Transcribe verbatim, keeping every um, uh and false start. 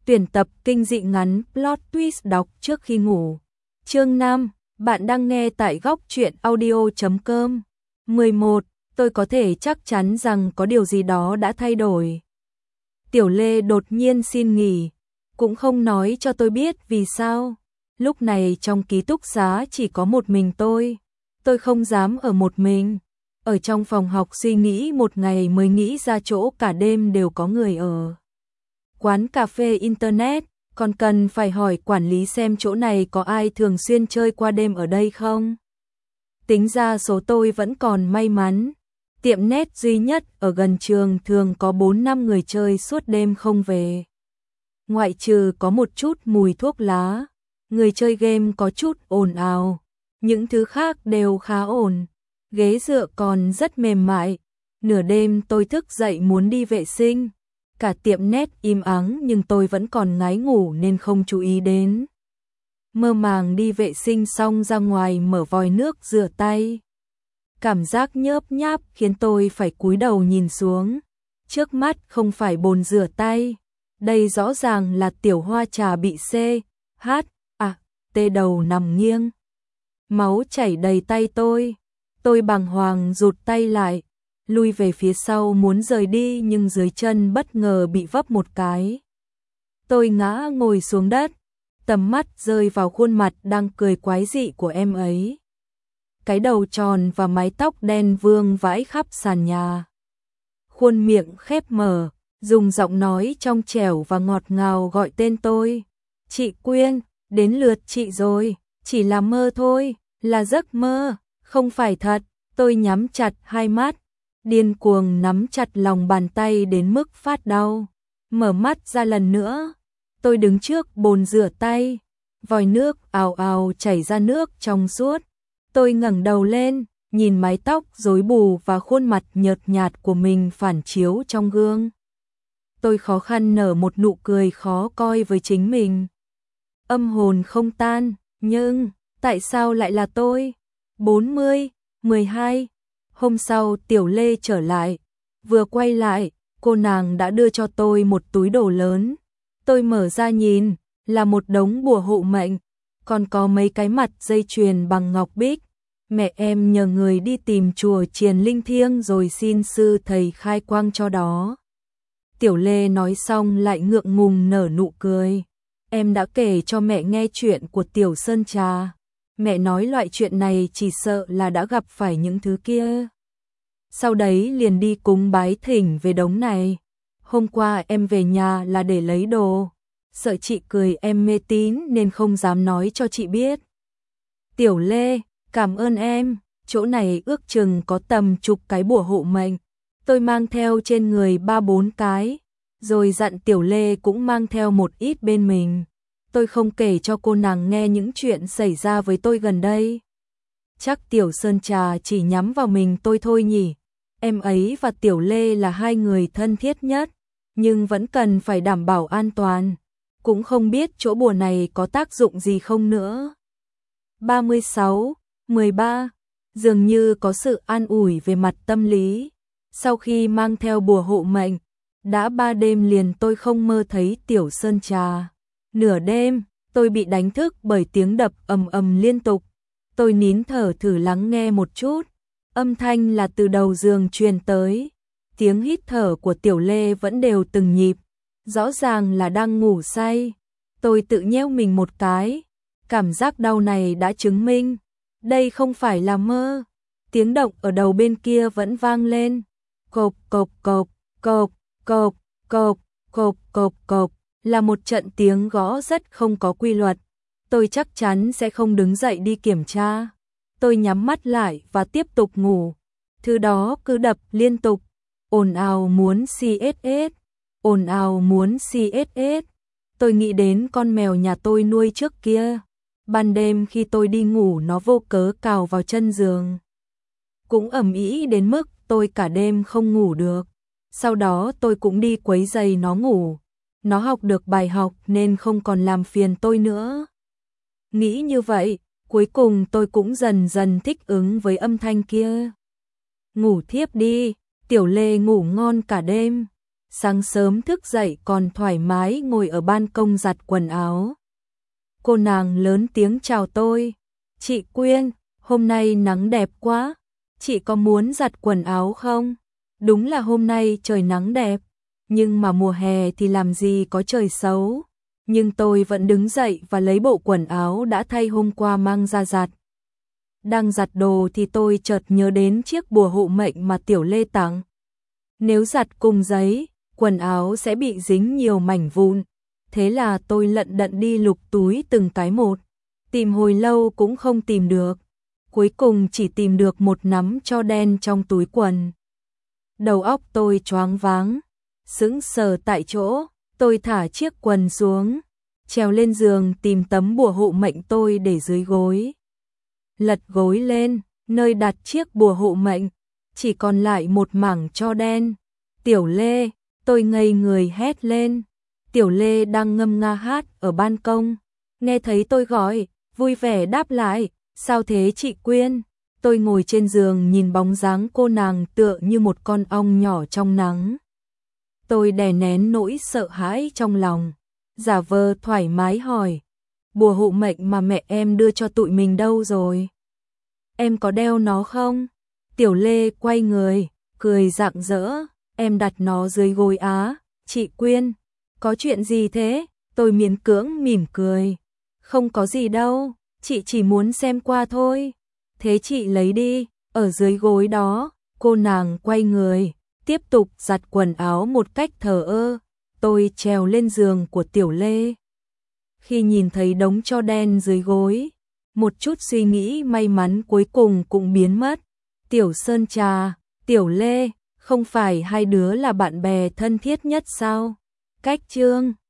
Tuyển tập kinh dị ngắn plot twist đọc trước khi ngủ. Chương năm, bạn đang nghe tại góc truyện audio chấm com. mười một, tôi có thể chắc chắn rằng có điều gì đó đã thay đổi. Tiểu Lê đột nhiên xin nghỉ, cũng không nói cho tôi biết vì sao. Lúc này trong ký túc xá chỉ có một mình tôi. Tôi không dám ở một mình. Ở trong phòng học suy nghĩ một ngày mới nghĩ ra chỗ cả đêm đều có người ở. Quán cà phê internet, còn cần phải hỏi quản lý xem chỗ này có ai thường xuyên chơi qua đêm ở đây không. Tính ra số tôi vẫn còn may mắn. Tiệm net duy nhất ở gần trường thường có bốn năm người chơi suốt đêm không về. Ngoại trừ có một chút mùi thuốc lá, người chơi game có chút ồn ào, những thứ khác đều khá ổn. Ghế dựa còn rất mềm mại. Nửa đêm tôi thức dậy muốn đi vệ sinh. Cả tiệm net im ắng nhưng tôi vẫn còn ngái ngủ nên không chú ý đến. Mơ màng đi vệ sinh xong ra ngoài mở vòi nước rửa tay. Cảm giác nhớp nháp khiến tôi phải cúi đầu nhìn xuống. Trước mắt không phải bồn rửa tay. Đây rõ ràng là tiểu hoa trà bị C, H, à, T đầu nằm nghiêng. Máu chảy đầy tay tôi. Tôi bàng hoàng rụt tay lại, lui về phía sau muốn rời đi nhưng dưới chân bất ngờ bị vấp một cái. Tôi ngã ngồi xuống đất, tầm mắt rơi vào khuôn mặt đang cười quái dị của em ấy. Cái đầu tròn và mái tóc đen vương vãi khắp sàn nhà. Khuôn miệng khép mở, dùng giọng nói trong trẻo và ngọt ngào gọi tên tôi. Chị Quyên, đến lượt chị rồi, chỉ là mơ thôi, là giấc mơ. Không phải thật. Tôi nhắm chặt hai mắt, điên cuồng nắm chặt lòng bàn tay đến mức phát đau. Mở mắt ra lần nữa, tôi đứng trước bồn rửa tay, vòi nước ào ào chảy ra nước trong suốt. Tôi ngẩng đầu lên, nhìn mái tóc rối bù và khuôn mặt nhợt nhạt của mình phản chiếu trong gương. Tôi khó khăn nở một nụ cười khó coi với chính mình. Âm hồn không tan, nhưng tại sao lại là tôi? bốn mươi, mười hai. Hôm sau Tiểu Lê trở lại. Vừa quay lại, cô nàng đã đưa cho tôi một túi đồ lớn. Tôi mở ra nhìn, là một đống bùa hộ mệnh, còn có mấy cái mặt dây chuyền bằng ngọc bích. Mẹ em nhờ người đi tìm chùa Triền Linh Thiêng rồi xin sư thầy khai quang cho đó. Tiểu Lê nói xong lại ngượng ngùng nở nụ cười. Em đã kể cho mẹ nghe chuyện của Tiểu Sơn Trà. Mẹ nói loại chuyện này chỉ sợ là đã gặp phải những thứ kia. Sau đấy liền đi cúng bái thỉnh về đống này. Hôm qua em về nhà là để lấy đồ. Sợ chị cười em mê tín nên không dám nói cho chị biết. Tiểu Lê, cảm ơn em. Chỗ này ước chừng có tầm chục cái bùa hộ mệnh. Tôi mang theo trên người ba bốn cái. Rồi dặn Tiểu Lê cũng mang theo một ít bên mình. Tôi không kể cho cô nàng nghe những chuyện xảy ra với tôi gần đây. Chắc Tiểu Sơn Trà chỉ nhắm vào mình tôi thôi nhỉ. Em ấy và Tiểu Lê là hai người thân thiết nhất, nhưng vẫn cần phải đảm bảo an toàn. Cũng không biết chỗ bùa này có tác dụng gì không nữa. ba mươi sáu, mười ba. Dường như có sự an ủi về mặt tâm lý. Sau khi mang theo bùa hộ mệnh, đã ba đêm liền tôi không mơ thấy Tiểu Sơn Trà. Nửa đêm, tôi bị đánh thức bởi tiếng đập ầm ầm liên tục. Tôi nín thở thử lắng nghe một chút. Âm thanh là từ đầu giường truyền tới. Tiếng hít thở của Tiểu Lê vẫn đều từng nhịp. Rõ ràng là đang ngủ say. Tôi tự nhéo mình một cái. Cảm giác đau này đã chứng minh. Đây không phải là mơ. Tiếng động ở đầu bên kia vẫn vang lên. Cộp cộp cộp, cộp, cộp, cộp, cộp, cộp, cộp. Là một trận tiếng gõ rất không có quy luật. Tôi chắc chắn sẽ không đứng dậy đi kiểm tra. Tôi nhắm mắt lại và tiếp tục ngủ. Thứ đó cứ đập liên tục. Ồn ào muốn xê ét ét. Ồn ào muốn xê ét ét. Tôi nghĩ đến con mèo nhà tôi nuôi trước kia. Ban đêm khi tôi đi ngủ nó vô cớ cào vào chân giường. Cũng ầm ĩ đến mức tôi cả đêm không ngủ được. Sau đó tôi cũng đi quấy giày nó ngủ. Nó học được bài học nên không còn làm phiền tôi nữa. Nghĩ như vậy, cuối cùng tôi cũng dần dần thích ứng với âm thanh kia. Ngủ thiếp đi, Tiểu Lê ngủ ngon cả đêm. sáng sớm thức dậy còn thoải mái ngồi ở ban công giặt quần áo. Cô nàng lớn tiếng chào tôi. Chị Quyên, hôm nay nắng đẹp quá, chị có muốn giặt quần áo không? Đúng là hôm nay trời nắng đẹp, nhưng mà mùa hè thì làm gì có trời xấu. Nhưng tôi vẫn đứng dậy và lấy bộ quần áo đã thay hôm qua mang ra giặt. Đang giặt đồ thì tôi chợt nhớ đến chiếc bùa hộ mệnh mà Tiểu Lê tặng. Nếu giặt cùng giấy, quần áo sẽ bị dính nhiều mảnh vụn. Thế là tôi lận đận đi lục túi từng cái một. Tìm hồi lâu cũng không tìm được. Cuối cùng chỉ tìm được một nắm tro đen trong túi quần. Đầu óc tôi choáng váng, sững sờ tại chỗ. Tôi thả chiếc quần xuống, trèo lên giường tìm tấm bùa hộ mệnh tôi để dưới gối. Lật gối lên, nơi đặt chiếc bùa hộ mệnh, chỉ còn lại một mảng tro đen. Tiểu Lê, tôi ngây người hét lên. Tiểu Lê đang ngâm nga hát ở ban công, nghe thấy tôi gọi, vui vẻ đáp lại, sao thế chị Quyên? Tôi ngồi trên giường nhìn bóng dáng cô nàng tựa như một con ong nhỏ trong nắng. Tôi đè nén nỗi sợ hãi trong lòng, giả vờ thoải mái hỏi, bùa hộ mệnh mà mẹ em đưa cho tụi mình đâu rồi? Em có đeo nó không? Tiểu Lê quay người, cười rạng rỡ, em đặt nó dưới gối á. Chị Quyên, có chuyện gì thế? Tôi miễn cưỡng mỉm cười, không có gì đâu, chị chỉ muốn xem qua thôi. Thế chị lấy đi, ở dưới gối đó. Cô nàng quay người, tiếp tục giặt quần áo một cách thờ ơ. Tôi trèo lên giường của Tiểu Lê. Khi nhìn thấy đống tro đen dưới gối, một chút suy nghĩ may mắn cuối cùng cũng biến mất. Tiểu Sơn Trà, Tiểu Lê, không phải hai đứa là bạn bè thân thiết nhất sao? Cách chương